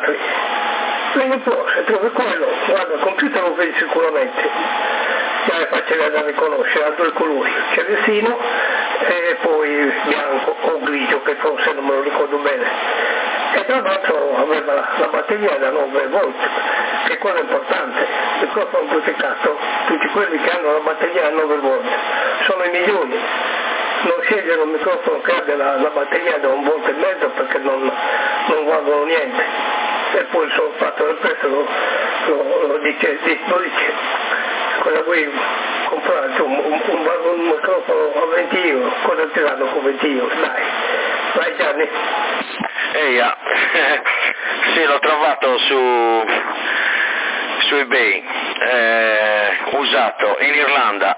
altri. Quindi poi se trovi quello, guarda, il computer lo vedi sicuramente, già è facile da riconoscere, ha due colori, celestino e poi bianco o grigio, che forse non me lo ricordo bene. E tra l'altro aveva la batteria da 9 volt, che quello è importante. Il microfono amplificato, tutti quelli che hanno la batteria da 9 volt sono i migliori. Non scegliere un microfono che abbia la batteria da 1,5 volt perché non valgono niente. E poi il solo fatto del prezzo lo dice. Quella qui comprare un microfono a 20 euro, cosa ti danno con 20 euro? Dai, vai Gianni. Eia, sì, l'ho trovato su eBay, usato in Irlanda.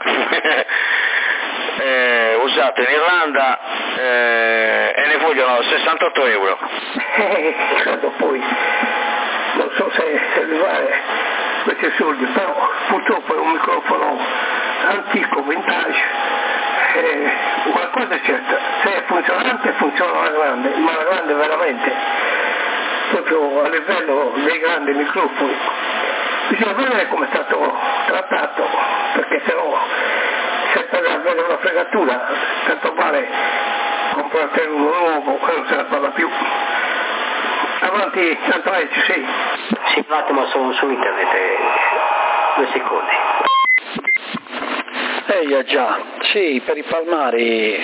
Usato in Irlanda e ne vogliono 68 euro. Credo poi, non so se arrivare questi soldi, però purtroppo è un microfono antico, vintage. Una cosa è certa, se è funzionante funziona alla grande, ma alla grande veramente, proprio a livello dei grandi microfoni. Bisogna vedere come è stato trattato, perché se no, se per avere una fregatura, tanto vale comprare uno nuovo e non se ne parla più. Avanti, Antonio, ci sei? Sì, un attimo su internet, 2 secondi. Già, sì, per i palmari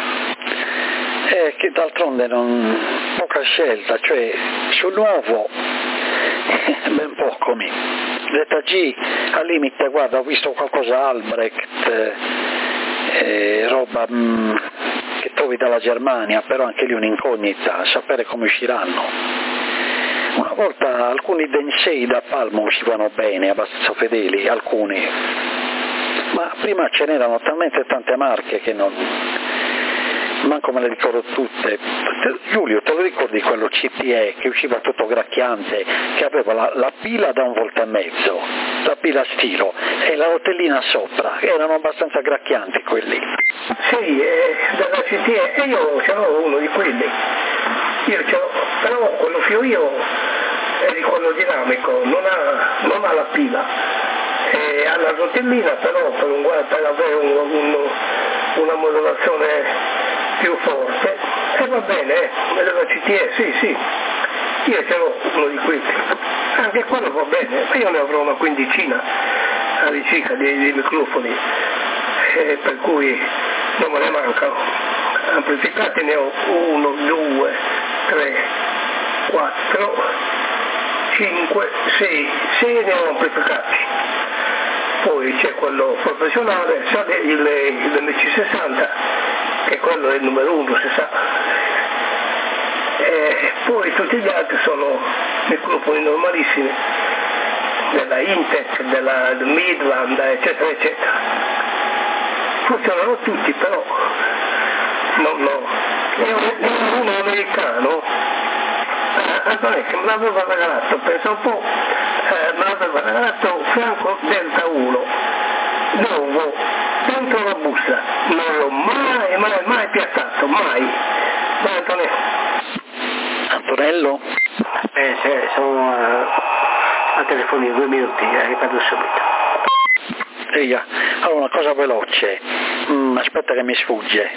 che d'altronde poca scelta, cioè sul nuovo ben poco ZG al limite, guarda, ho visto qualcosa Albrecht, roba che trovi dalla Germania, però anche lì un'incognita, sapere come usciranno. Una volta alcuni Densei da Palmo uscivano bene, abbastanza fedeli, alcuni, ma prima ce n'erano talmente tante marche che manco me le ricordo tutte. Giulio, te lo ricordi quello CTE che usciva tutto gracchiante, che aveva la pila da 1,5 volt, la pila stilo e la rotellina sopra, erano abbastanza gracchianti quelli. Sì, dalla CTE, e io c'avevo uno di quelli, però quello che ho io è di quello dinamico, non ha la pila. Ha la rotellina, però per avere una modulazione più forte, e va bene, della CTE, sì, io ce l'ho uno di questi, anche quello va bene, ma io ne avrò una quindicina all'incirca di microfoni, per cui non me ne mancano. Amplificati ne ho 1, 2, 3, 4, 5, 6 ne ho amplificati. Poi c'è quello professionale, il MC60, che quello è il numero 1, si sa. E poi tutti gli altri sono microfoni normalissimi, della Intec, della Midland, eccetera, eccetera. Funzionano tutti, però è uno americano, Antonio, che me l'aveva regalato, pensa un po', me l'aveva regalato Franco Delta 1, nuovo, dentro la busta, non l'ho mai piazzato, mai. Vai Antonio. Antonello? Sono al telefono in 2 minuti, ripeto subito. Allora una cosa veloce, aspetta che mi sfugge.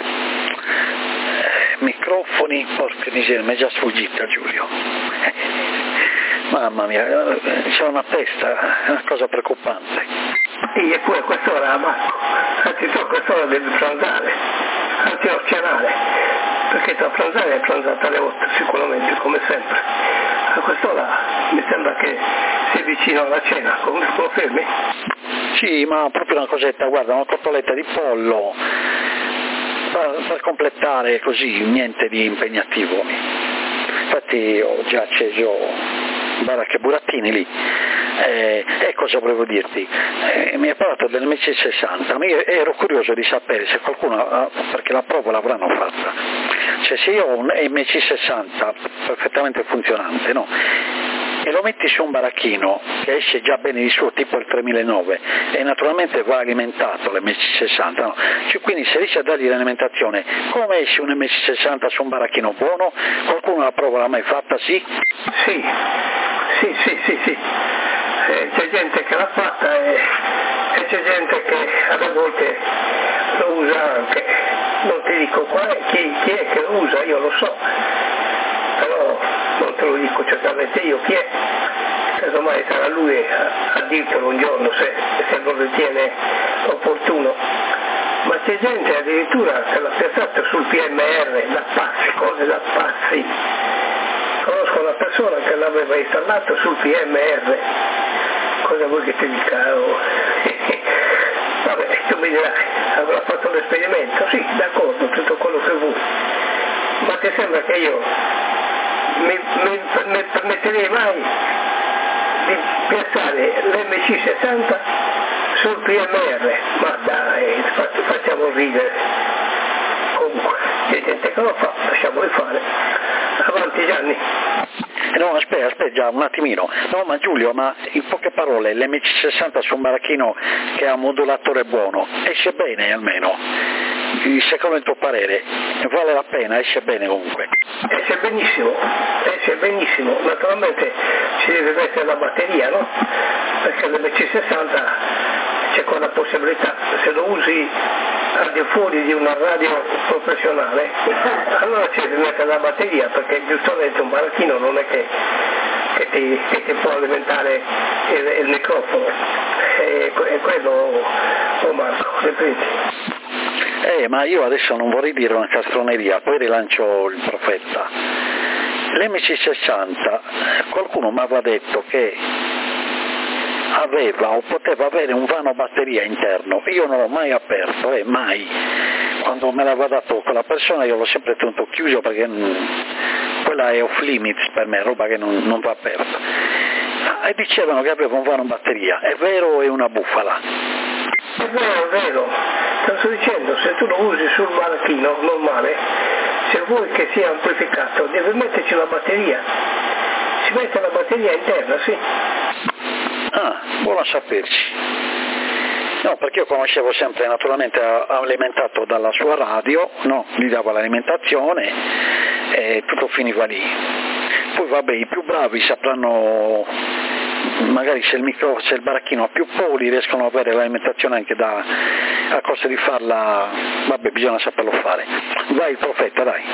Microfoni, porca miseria, mi è già sfuggita Giulio. Mamma mia, c'è una testa, è una cosa preoccupante. Sì, e poi a quest'ora, anzi a quest'ora devi pranzare, anzi a cenare, perché tra pranzare è pranzata alle 8 sicuramente, come sempre. A quest'ora mi sembra che sei vicino alla cena, confermi? Sì, ma proprio una cosetta, guarda, una cotoletta di pollo, per completare così, niente di impegnativo. Infatti ho già acceso Baracca e Burattini lì. E cosa volevo dirti? Mi hai parlato del MC60, ma io ero curioso di sapere se qualcuno, perché la prova l'avranno fatta, cioè se io ho un MC60 perfettamente funzionante, no? e lo metti su un baracchino che esce già bene di suo, tipo il 3009, e naturalmente va alimentato l'MC60, no? Cioè, quindi se riesci a dargli l'alimentazione, come esce un MC60 su un baracchino buono? Qualcuno la prova l'ha mai fatta, sì? Sì. C'è gente che l'ha fatta e c'è gente che alle volte lo usa anche. Non ti dico chi è che lo usa, io lo so, però non te lo dico certamente io chi è, casomai sarà lui a dirtelo un giorno se lo ritiene opportuno. Ma c'è gente addirittura che l'ha piazzato sul PMR, da pazzi, cose da pazzi. Conosco una persona che l'aveva installato sul PMR, cosa vuoi che ti dica? Vabbè, tu mi dirai, avrà fatto l'esperimento, sì, d'accordo, tutto quello che vuoi, ma ti sembra che io mi permetterei mai di piazzare l'MC60 sul PMR? Ma dai, facciamo ridere. Comunque, c'è gente che lo fa, lasciamoli fare. Avanti Gianni. No, aspetta un attimino. No, ma Giulio, ma in poche parole, l'MC60 su un baracchino che ha un modulatore buono, esce bene almeno? Secondo il tuo parere, vale la pena? Esce bene comunque? Esce benissimo. Naturalmente ci deve mettere la batteria, no? Perché l'MC60 c'è quella possibilità, se lo usi al di fuori di una radio professionale, allora ci deve mettere la batteria, perché giustamente un baracchino non è che ti può alimentare il microfono, e quello lo Marco, ripeto. Ma io adesso non vorrei dire una castroneria, poi rilancio il profeta. L'MC60, qualcuno mi aveva detto che aveva o poteva avere un vano batteria interno, io non l'ho mai aperto, mai. Quando me l'aveva dato quella persona io l'ho sempre tenuto chiuso, perché quella è off limits per me, roba che non va aperta. E dicevano che aveva un vano batteria, è vero o è una bufala? È vero, te lo sto dicendo, se tu lo usi sul baracchino normale, se vuoi che sia amplificato devi metterci la batteria, si mette la batteria interna, sì. Ah, buono a saperci. No, perché io conoscevo sempre, naturalmente alimentato dalla sua radio, no, gli dava l'alimentazione e tutto finiva lì. Poi vabbè, i più bravi sapranno, magari se il baracchino ha più poli riescono ad avere l'alimentazione anche a costo di farla, vabbè, bisogna saperlo fare. Vai il profeta, dai.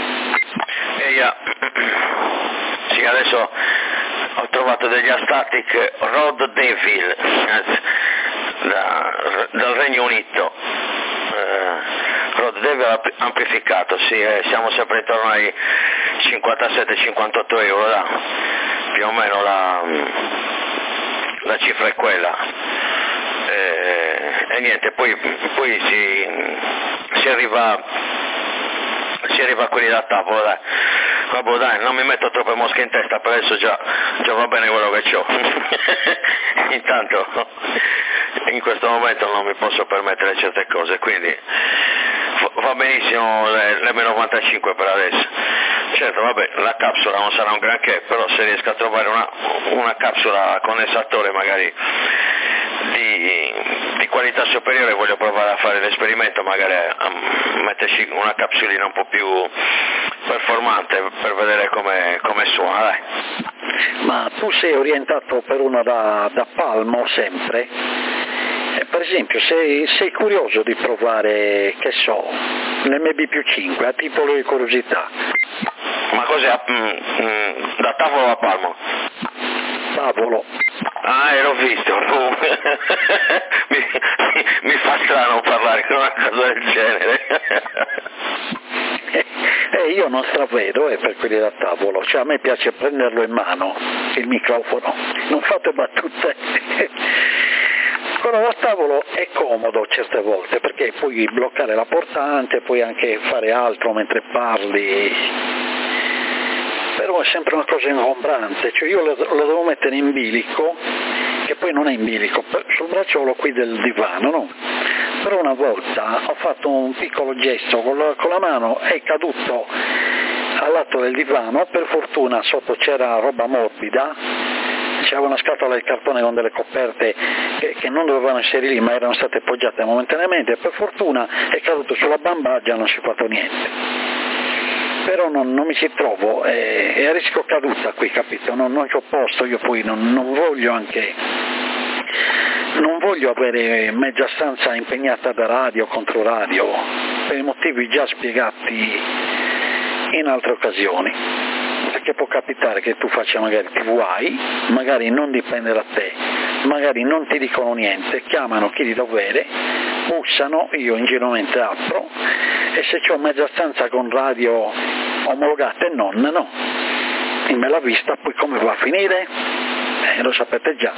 Sì, adesso ho trovato degli Astatic Rod Devil dal Regno Unito, Rod Devil amplificato, sì, siamo sempre intorno ai 57-58 euro, più o meno la cifra è quella, e niente, poi si arriva a quelli da tavolo, dai. Vabbè, dai, non mi metto troppe mosche in testa, per adesso già va bene quello che c'ho. Intanto in questo momento non mi posso permettere certe cose, quindi va benissimo l'M95 per adesso. Certo, vabbè, la capsula non sarà un granché, però se riesco a trovare una capsula condensatore magari di qualità superiore, voglio provare a fare l'esperimento, magari a metterci una capsulina un po' più performante per vedere come suona, dai. Ma tu sei orientato per uno da palmo sempre? Per esempio, sei curioso di provare, che so, l'MB+5 a titolo di curiosità? Ma cos'è? Da tavolo a palmo? Tavolo. Ah, l'ho visto. mi fa strano parlare con una cosa del genere. Io non stravedo per quelli da tavolo, cioè a me piace prenderlo in mano, il microfono, non fate battute. Quello da tavolo è comodo certe volte, perché puoi bloccare la portante, puoi anche fare altro mentre parli, però è sempre una cosa ingombrante, cioè io lo devo mettere in bilico, che poi non è in bilico, sul bracciolo qui del divano, no? Però una volta ho fatto un piccolo gesto con la mano, è caduto al lato del divano, per fortuna sotto c'era roba morbida c'era una scatola di cartone con delle coperte che non dovevano essere lì ma erano state appoggiate momentaneamente, e per fortuna è caduto sulla bambagia, non si è fatto niente. Però non mi ci trovo, è a rischio caduta qui, capito? Non ci ho posto, io poi non voglio avere mezza stanza impegnata da radio contro radio, per i motivi già spiegati in altre occasioni, perché può capitare che tu faccia magari TVI, magari non dipende da te, magari non ti dicono niente, chiamano chi di dovere, bussano, io ingenuamente apro, e se c'ho mezza stanza con radio omologate e non, no, e me l'ha vista, poi come va a finire? Lo sapete già.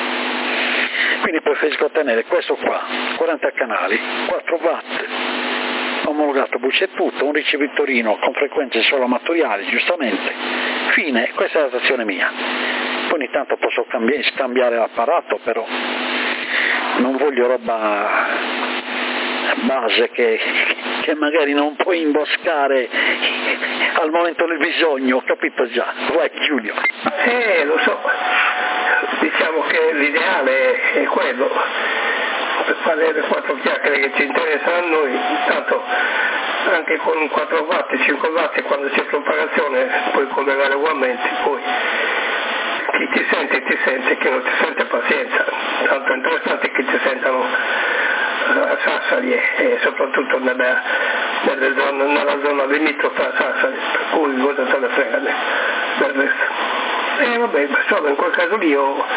Quindi preferisco tenere questo qua, 40 canali, 4 watt, omologato bucce e tutto, un ricevitorino con frequenze solo amatoriali, giustamente, fine, questa è la stazione mia. Poi ogni tanto posso scambiare l'apparato, però non voglio roba base che magari non puoi imboscare al momento del bisogno, ho capito già. Vai Giulio. Lo so, diciamo che l'ideale è quello, per fare le 4 chiacchiere che ci interessano a noi, intanto anche con 4 watt, 5 watt, quando c'è propagazione puoi collegare ugualmente, poi chi ti sente, chi non ti sente pazienza, tanto è interessante che ti sentano a Sassari e soprattutto nella zona limitrofa a Sassari, per cui cosa te ne frega del resto. Vabbè, solo in quel caso lì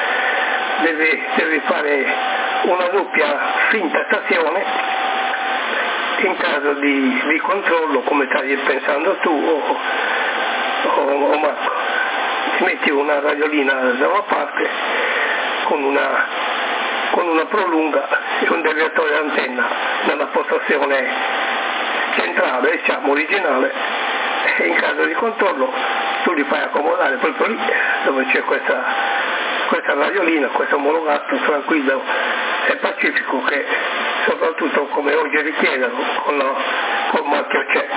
devi fare una doppia finta stazione in caso di controllo, come stai pensando tu o Marco. Ti metti una radiolina da una parte con una prolunga e un deviatore d'antenna nella postazione centrale, diciamo originale, e in caso di controllo tu li fai accomodare proprio lì dove c'è questa radiolina, questo omologato tranquillo e pacifico, che soprattutto come oggi richiedono col marchio c'è,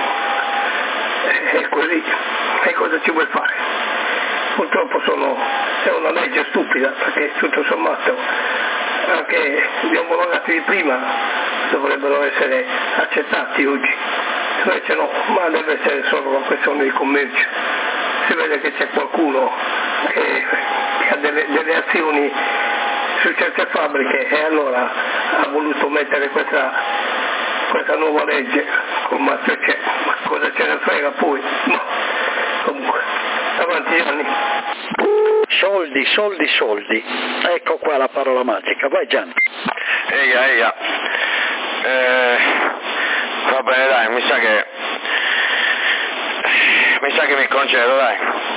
e così, e cosa ci vuoi fare? Purtroppo è una legge stupida, perché tutto sommato anche gli omologati di prima dovrebbero essere accettati oggi, invece no, ma deve essere solo una questione di commercio. Si vede che c'è qualcuno che ha delle azioni su certe fabbriche e allora ha voluto mettere questa nuova legge con marchio c'è, ma cosa ce ne frega poi? No, comunque, avanti Gianni. Soldi, ecco qua la parola magica, vai Gianni. Eia. Va bene, dai, mi sa che mi concedo, dai.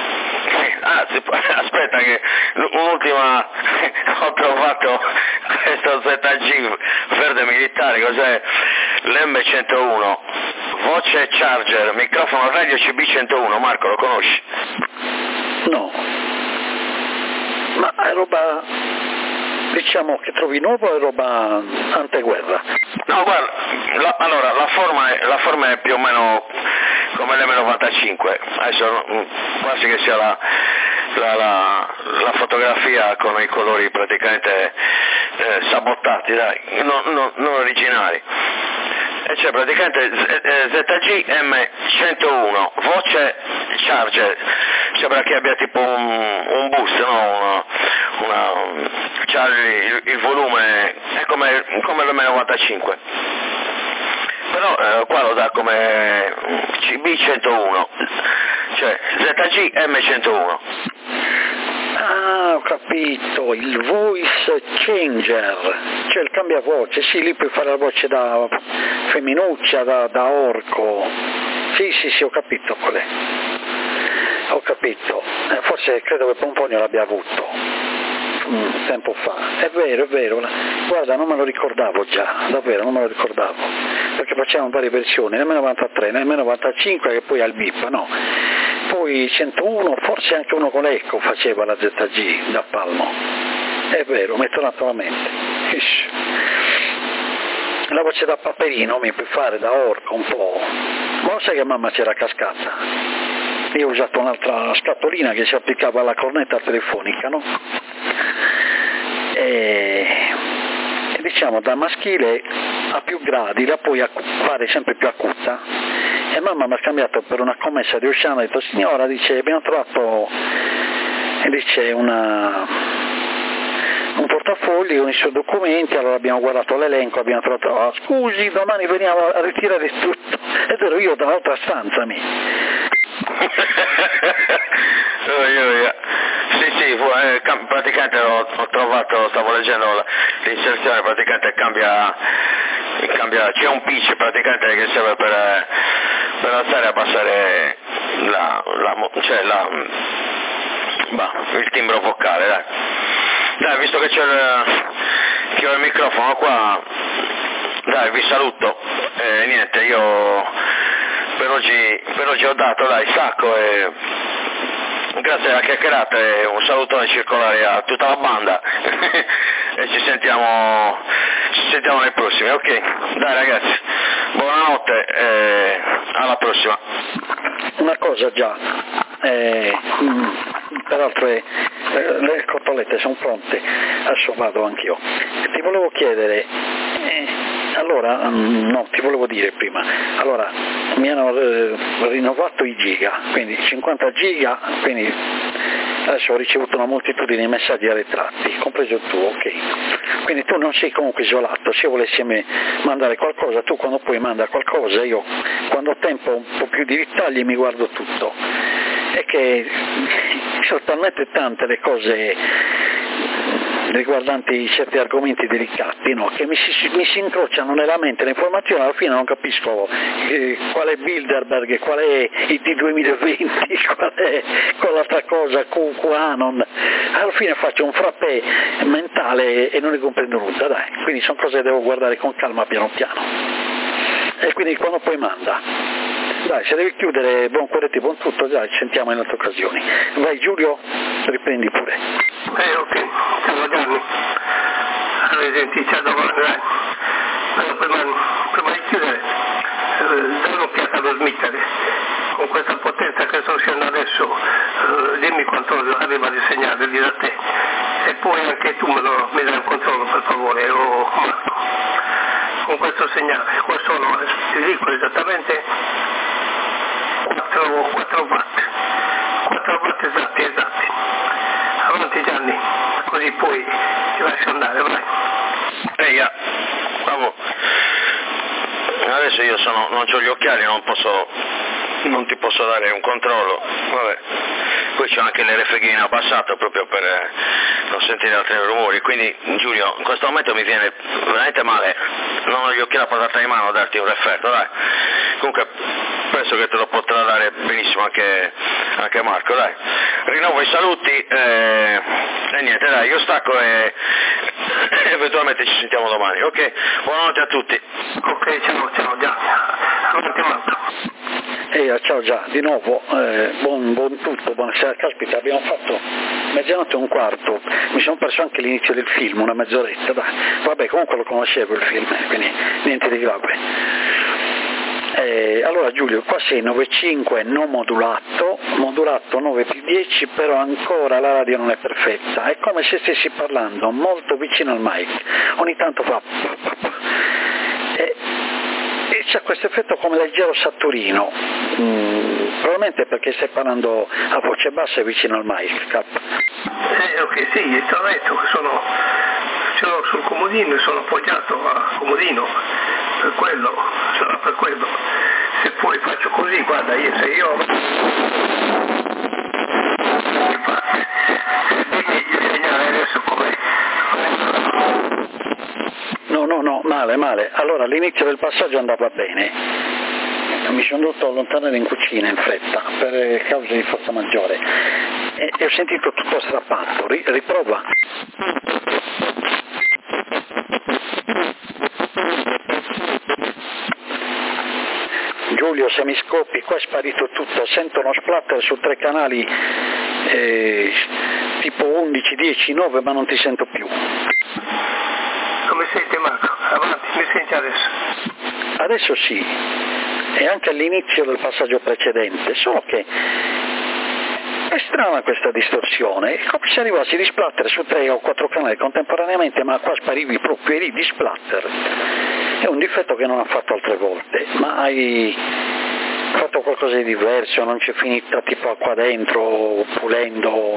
Aspetta che un'ultima, ho trovato questo ZG verde militare, cos'è? L'M101, voce charger, microfono radio CB101, Marco, lo conosci? No, ma è roba, diciamo, che trovi nuovo, o è roba anteguerra? No, guarda, allora la forma è più o meno come l'M95, adesso quasi che sia la fotografia con i colori praticamente sabotati, dai, non originali. E c'è praticamente ZG M101, voce charger, sembra che abbia tipo un boost, no? Charge il volume, è come l'M95. Però qua lo dà come CB101, cioè ZG M101. Ah, ho capito, il voice changer, cioè il cambiavoce, sì, lì puoi fare la voce da femminuccia, da orco. Sì, ho capito qual è. Ho capito, forse credo che Pomponio l'abbia avuto tempo fa. È vero, guarda, non me lo ricordavo già, davvero non me lo ricordavo, perché facevano varie versioni, nel M93, nel M95 che poi al BIP, no? Poi 101, forse anche uno con Eco faceva la ZG da Palmo, è vero, mi è tornato alla mente. La voce da Paperino mi puoi fare da orco un po', ma lo sai che mamma c'era cascata? Io ho usato un'altra scatolina che si applicava alla cornetta telefonica, no? e diciamo da maschile a più gradi la puoi fare sempre più acuta, e mamma mi ha scambiato per una commessa di Oceano, ha detto signora, dice abbiamo trovato, dice un portafogli con i suoi documenti, allora abbiamo guardato l'elenco, abbiamo trovato, scusi domani veniamo a ritirare tutto, ed ero io dall'altra stanza Sì, praticamente ho trovato, stavo leggendo l'inserzione, praticamente cambia, c'è un pitch praticamente che serve per alzare e abbassare il timbro vocale, dai, visto che ho il microfono qua, dai, vi saluto, niente, io per oggi ho dato, dai, stacco, e grazie alla chiacchierata e un salutone circolare a tutta la banda e ci sentiamo nei prossimi, ok? Dai ragazzi, buonanotte e alla prossima. Una cosa già, peraltro le cotolette sono pronte, adesso vado anch'io. Ti volevo chiedere, allora, no, ti volevo dire prima, allora mi hanno rinnovato i giga, quindi 50 giga, quindi adesso ho ricevuto una moltitudine di messaggi arretrati, compreso il tuo, ok? Quindi tu non sei comunque isolato, se io volessi mandare qualcosa, tu quando puoi manda qualcosa, io quando ho tempo un po' più di dettagli mi guardo tutto. È che sono talmente tante le cose riguardanti certi argomenti delicati, no? Che mi si incrociano nella mente le informazioni, alla fine non capisco qual è Bilderberg, qual è IT 2020, qual è quell'altra cosa, QAnon, alla fine faccio un frappè mentale e non ne comprendo nulla, dai, quindi sono cose che devo guardare con calma piano piano, e quindi quando poi manda. Dai, se devi chiudere, buon corretti, buon tutto, dai, ci sentiamo in altre occasioni. Vai Giulio, riprendi pure. Ok, ciao Gianni. Allora, senti, ciao domani, dai. Allora, prima di chiudere, dai un'occhiata allo smittere. Con questa potenza che sto uscendo adesso, dimmi quanto arriva di segnale lì da te. E poi anche tu mi dai un controllo, per favore, o Marco. Con questo segnale, qua sono, ti dico esattamente 4 watt esatti. Avanti Gianni, così poi ti lascio andare, vai. Bravo. Adesso io non ho gli occhiali, non ti posso dare un controllo, vabbè. Poi c'ho anche l'RFG abbassato proprio per non sentire altri rumori, quindi Giulio, in questo momento mi viene veramente male, non ho gli occhiali a portata in mano a darti un referto, dai. Comunque penso che te lo potrà dare benissimo anche Marco, dai. Rinnovo i saluti e niente, dai, io stacco e eventualmente ci sentiamo domani, ok? Buonanotte a tutti. Ok, ciao, già. Avanti Marco. Ciao già, di nuovo, buon tutto, buonasera, caspita, abbiamo fatto 00:15, mi sono perso anche l'inizio del film, una mezz'oretta, dai. Vabbè, comunque lo conoscevo il film, quindi niente di grave. Allora Giulio, qua sei 9.5 non modulato 9+10, però ancora la radio non è perfetta, è come se stessi parlando molto vicino al mic, ogni tanto fa e c'è questo effetto come leggero satturino, probabilmente perché stai parlando a voce bassa e vicino al mic, cap. Ok, sì, ti ho detto che ce l'ho sul comodino e sono appoggiato al comodino, per quello, se poi faccio così, guarda, dimmi il segnale adesso com'è? No, male, allora all'inizio del passaggio andava bene, mi sono dovuto allontanare in cucina in fretta per cause di forza maggiore e ho sentito tutto strappato, riprova. Giulio, se mi scoppi, qua è sparito tutto, sento uno splatter su 3 canali tipo 11, 10, 9, ma non ti sento più. Come senti Marco? Avanti, mi senti adesso? Adesso sì, e anche all'inizio del passaggio precedente, solo che È strana questa distorsione, è come se arrivassi di splatter su 3 o 4 canali contemporaneamente, ma qua sparivi proprio, eri di splatter. È un difetto che non ho fatto altre volte, ma hai fatto qualcosa di diverso, non c'è finita tipo qua dentro, pulendo,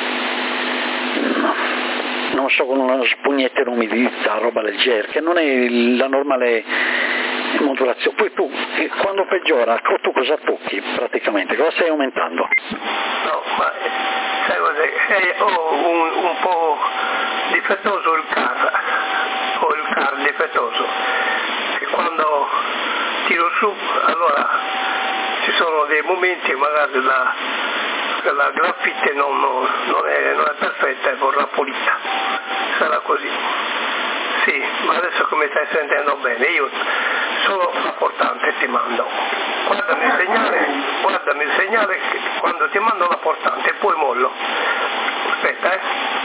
non so, con una spugnetta in umidità, roba leggera, che non è la normale modulazione. Poi tu, quando peggiora, tu cosa tocchi praticamente? Cosa stai aumentando? No, ma sai cos'è? Ho un po' difettoso il car, ho il car difettoso, che quando tiro su, allora ci sono dei momenti magari la graffite non è perfetta e vorrà pulita, sarà così. Sì, ma adesso come stai sentendo bene, io solo la portante ti mando. Guardami il segnale quando ti mando la portante e poi mollo. Aspetta,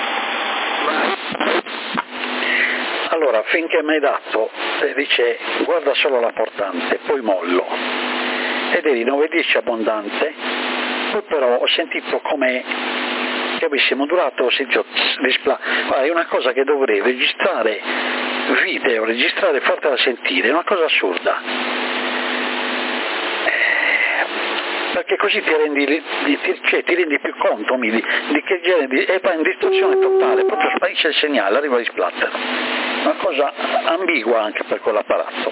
Vai. Allora, finché mi hai dato, dice guarda solo la portante, poi mollo. Ed eri 9-10 abbondante, poi però ho sentito come che avessi modulato, ho sentito è una cosa che dovrei registrare video, registrare e fartela sentire, è una cosa assurda, perché così ti rendi più conto di che genere e poi in distorsione totale, proprio sparisce il segnale, arriva di splatter, una cosa ambigua anche per quell'apparato.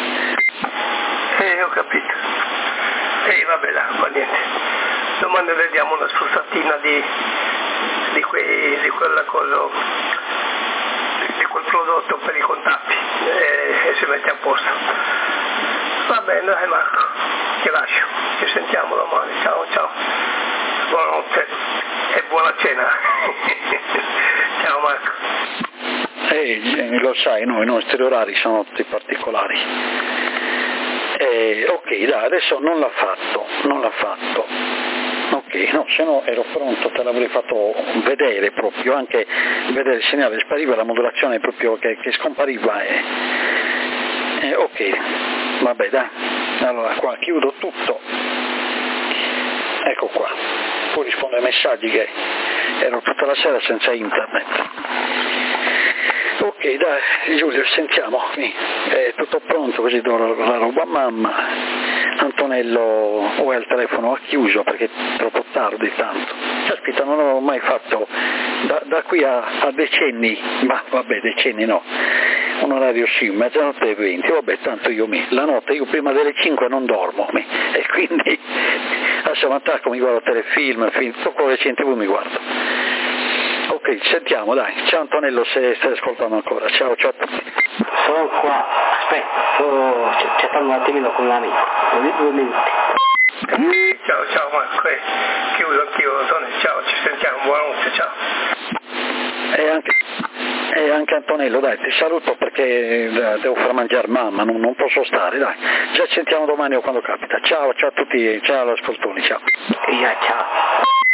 Ho capito, vabbè, va niente, domani vediamo una spruzzatina di quella cosa, di quel prodotto per i contatti e si mette a posto. Va bene, dai Marco, ti lascio, ci sentiamo domani, ciao, buonanotte e buona cena. Ciao Marco. Lo sai, i nostri orari sono tutti particolari. Ok, dai, adesso non l'ha fatto. Ok, no, se no ero pronto, te l'avrei fatto vedere proprio, anche vedere il segnale, spariva la modulazione proprio che scompariva. Ok, vabbè, dai, allora qua chiudo tutto, ecco qua, poi rispondo ai messaggi che ero tutta la sera senza internet. Ok, dai Giulio, sentiamo, è tutto pronto, così do la roba a mamma. Antonello è al telefono, ha chiuso perché è troppo tardi tanto. Caspita, non avevo mai fatto da qui a decenni, ma vabbè, decenni no, un orario sì, mezzanotte e 20, vabbè, tanto la notte io prima delle 5 non dormo, e quindi adesso mi attacco, mi guardo telefilm, tutto quello che c'è in TV mi guardo. Ok, sentiamo, dai, ciao Antonello, se stai ascoltando ancora, ciao a tutti. Sono qua, aspetta, sto chattando un attimino con l'amico, 2 minuti. Ciao Marco, chiudo anch'io, ciao, ci sentiamo, buonanotte, ciao. E anche Antonello, dai, ti saluto perché devo far mangiare mamma, non posso stare, dai, ci sentiamo domani o quando capita, ciao a tutti, ciao all'ascoltoni, ciao. Ciao.